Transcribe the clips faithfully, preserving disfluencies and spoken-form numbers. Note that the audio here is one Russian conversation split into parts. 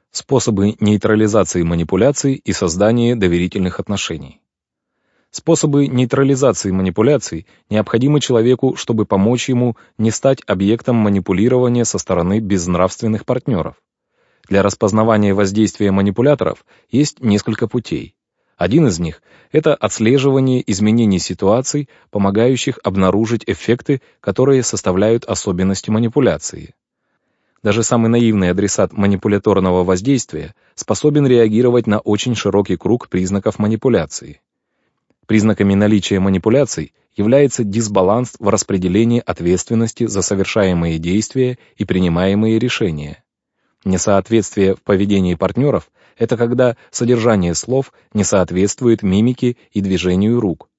Способы нейтрализации манипуляций и создания доверительных отношений. Способы нейтрализации манипуляций необходимы человеку, чтобы помочь ему не стать объектом манипулирования со стороны безнравственных партнеров. Для распознавания воздействия манипуляторов есть несколько путей. Один из них — это отслеживание изменений ситуаций, помогающих обнаружить эффекты, которые составляют особенности манипуляции. Даже самый наивный адресат манипуляторного воздействия способен реагировать на очень широкий круг признаков манипуляции. Признаками наличия манипуляций является дисбаланс в распределении ответственности за совершаемые действия и принимаемые решения. Несоответствие в поведении партнеров — это когда содержание слов не соответствует мимике и движению рук.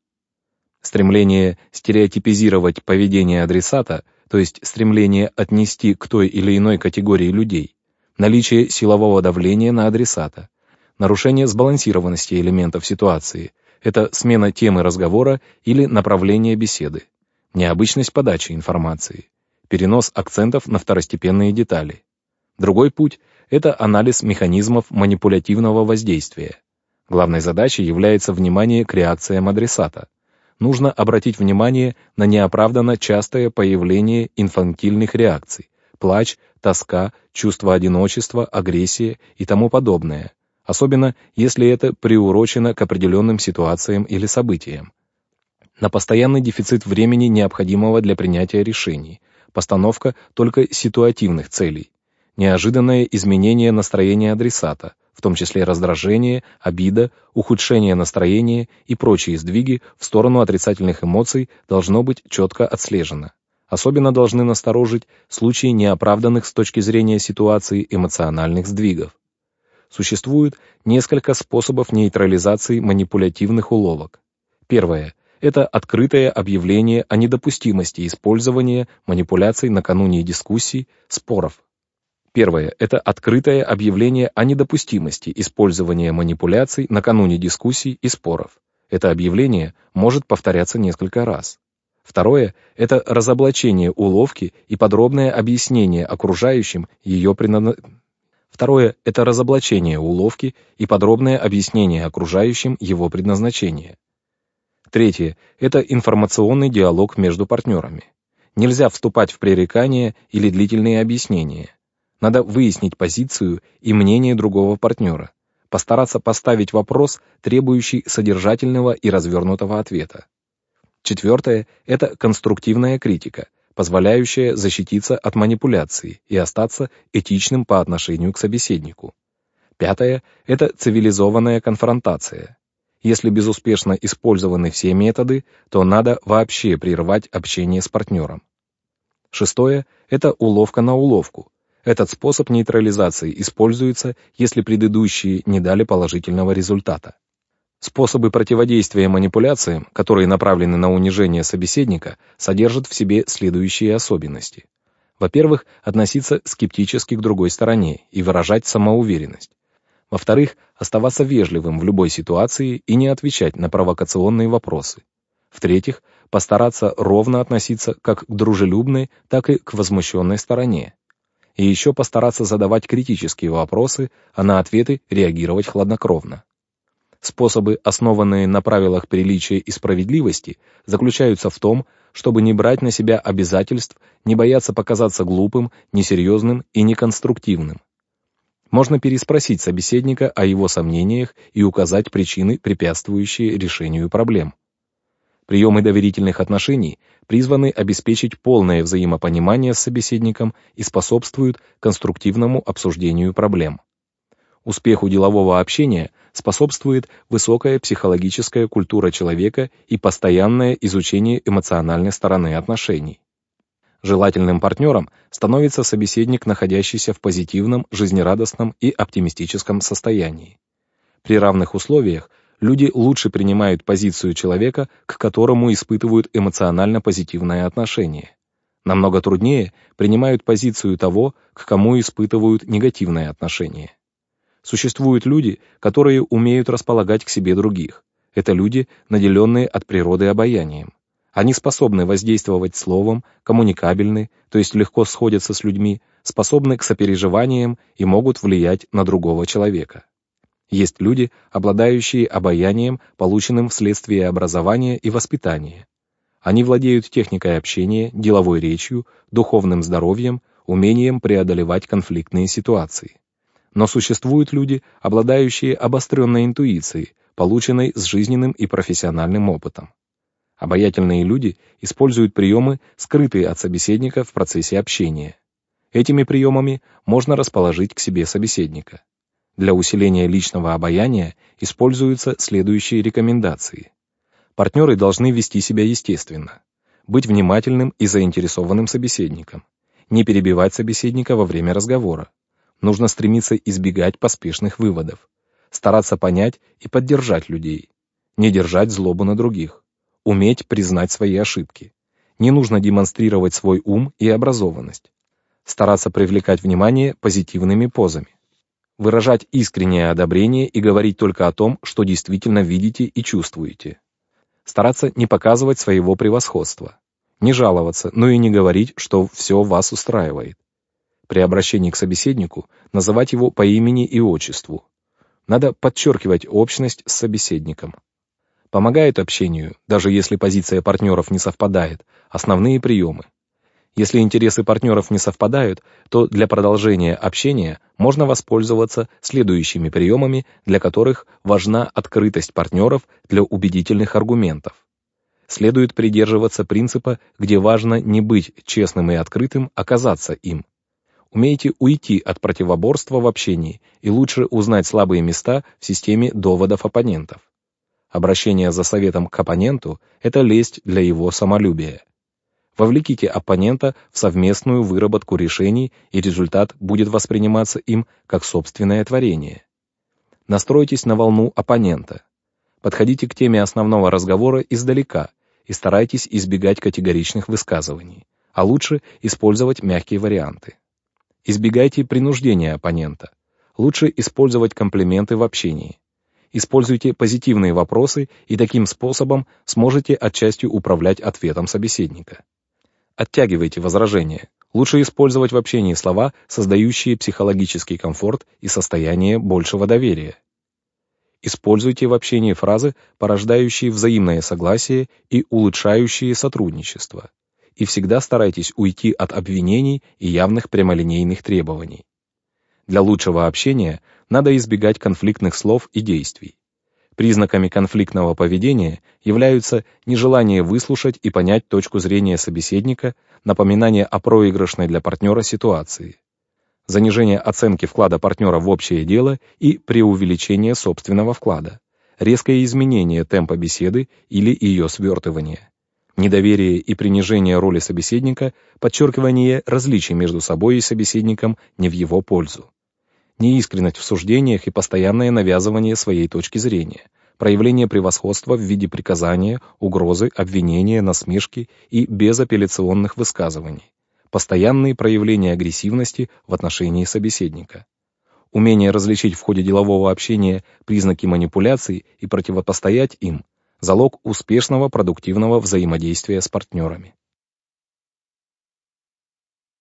Стремление стереотипизировать поведение адресата, то есть стремление отнести к той или иной категории людей, наличие силового давления на адресата, нарушение сбалансированности элементов ситуации — это смена темы разговора или направления беседы, необычность подачи информации, перенос акцентов на второстепенные детали. Другой путь — это анализ механизмов манипулятивного воздействия. Главной задачей является внимание к реакциям адресата. Нужно обратить внимание на неоправданно частое появление инфантильных реакций — плач, тоска, чувство одиночества, агрессия и тому подобное, особенно если это приурочено к определенным ситуациям или событиям. На постоянный дефицит времени, необходимого для принятия решений, постановка только ситуативных целей, неожиданное изменение настроения адресата, в том числе раздражение, обида, ухудшение настроения и прочие сдвиги в сторону отрицательных эмоций должно быть четко отслежено. Особенно должны насторожить случаи неоправданных с точки зрения ситуации эмоциональных сдвигов. Существует несколько способов нейтрализации манипулятивных уловок. Первое — это открытое объявление о недопустимости использования манипуляций накануне дискуссий, споров. Первое — это открытое объявление о недопустимости использования манипуляций накануне дискуссий и споров. Это объявление может повторяться несколько раз. Второе — это разоблачение уловки и подробное объяснение окружающим ее предназначения. Второе — это разоблачение уловки и подробное объяснение окружающим его предназначения. Третье — это информационный диалог между партнерами. Нельзя вступать в пререкания или длительные объяснения. Надо выяснить позицию и мнение другого партнера, постараться поставить вопрос, требующий содержательного и развернутого ответа. Четвертое — это конструктивная критика, позволяющая защититься от манипуляции и остаться этичным по отношению к собеседнику. Пятое — это цивилизованная конфронтация. Если безуспешно использованы все методы, то надо вообще прервать общение с партнером. Шестое — это уловка на уловку. Этот способ нейтрализации используется, если предыдущие не дали положительного результата. Способы противодействия манипуляциям, которые направлены на унижение собеседника, содержат в себе следующие особенности. Во-первых, относиться скептически к другой стороне и выражать самоуверенность. Во-вторых, оставаться вежливым в любой ситуации и не отвечать на провокационные вопросы. В-третьих, постараться ровно относиться как к дружелюбной, так и к возмущенной стороне. И еще постараться задавать критические вопросы, а на ответы реагировать хладнокровно. Способы, основанные на правилах приличия и справедливости, заключаются в том, чтобы не брать на себя обязательств, не бояться показаться глупым, несерьезным и неконструктивным. Можно переспросить собеседника о его сомнениях и указать причины, препятствующие решению проблем. Приемы доверительных отношений призваны обеспечить полное взаимопонимание с собеседником и способствуют конструктивному обсуждению проблем. Успеху делового общения способствует высокая психологическая культура человека и постоянное изучение эмоциональной стороны отношений. Желательным партнером становится собеседник, находящийся в позитивном, жизнерадостном и оптимистическом состоянии. При равных условиях люди лучше принимают позицию человека, к которому испытывают эмоционально позитивное отношение. Намного труднее принимают позицию того, к кому испытывают негативное отношение. Существуют люди, которые умеют располагать к себе других. Это люди, наделенные от природы обаянием. Они способны воздействовать словом, коммуникабельны, то есть легко сходятся с людьми, способны к сопереживаниям и могут влиять на другого человека. Есть люди, обладающие обаянием, полученным вследствие образования и воспитания. Они владеют техникой общения, деловой речью, духовным здоровьем, умением преодолевать конфликтные ситуации. Но существуют люди, обладающие обостренной интуицией, полученной с жизненным и профессиональным опытом. Обаятельные люди используют приемы, скрытые от собеседника в процессе общения. Этими приемами можно расположить к себе собеседника. Для усиления личного обаяния используются следующие рекомендации. Партнеры должны вести себя естественно, быть внимательным и заинтересованным собеседником, не перебивать собеседника во время разговора. Нужно стремиться избегать поспешных выводов, стараться понять и поддержать людей, не держать злобу на других, уметь признать свои ошибки. Не нужно демонстрировать свой ум и образованность, стараться привлекать внимание позитивными позами, выражать искреннее одобрение и говорить только о том, что действительно видите и чувствуете. Стараться не показывать своего превосходства, не жаловаться, но и не говорить, что все вас устраивает. При обращении к собеседнику называть его по имени и отчеству. Надо подчеркивать общность с собеседником. Помогает общению, даже если позиция партнеров не совпадает, основные приемы. Если интересы партнеров не совпадают, то для продолжения общения можно воспользоваться следующими приемами, для которых важна открытость партнеров для убедительных аргументов. Следует придерживаться принципа, где важно не быть честным и открытым, а казаться им. Умейте уйти от противоборства в общении и лучше узнать слабые места в системе доводов оппонентов. Обращение за советом к оппоненту – это лесть для его самолюбия. Вовлеките оппонента в совместную выработку решений, и результат будет восприниматься им как собственное творение. Настройтесь на волну оппонента. Подходите к теме основного разговора издалека и старайтесь избегать категоричных высказываний, а лучше использовать мягкие варианты. Избегайте принуждения оппонента. Лучше использовать комплименты в общении. Используйте позитивные вопросы и таким способом сможете отчасти управлять ответом собеседника. Оттягивайте возражения. Лучше использовать в общении слова, создающие психологический комфорт и состояние большего доверия. Используйте в общении фразы, порождающие взаимное согласие и улучшающие сотрудничество. И всегда старайтесь уйти от обвинений и явных прямолинейных требований. Для лучшего общения надо избегать конфликтных слов и действий. Признаками конфликтного поведения являются нежелание выслушать и понять точку зрения собеседника, напоминание о проигрышной для партнера ситуации, занижение оценки вклада партнера в общее дело и преувеличение собственного вклада, резкое изменение темпа беседы или ее свертывание, недоверие и принижение роли собеседника, подчеркивание различий между собой и собеседником не в его пользу. Неискренность в суждениях и постоянное навязывание своей точки зрения, проявление превосходства в виде приказания, угрозы, обвинения, насмешки и безапелляционных высказываний, постоянные проявления агрессивности в отношении собеседника, умение различить в ходе делового общения признаки манипуляций и противопостоять им – залог успешного продуктивного взаимодействия с партнерами.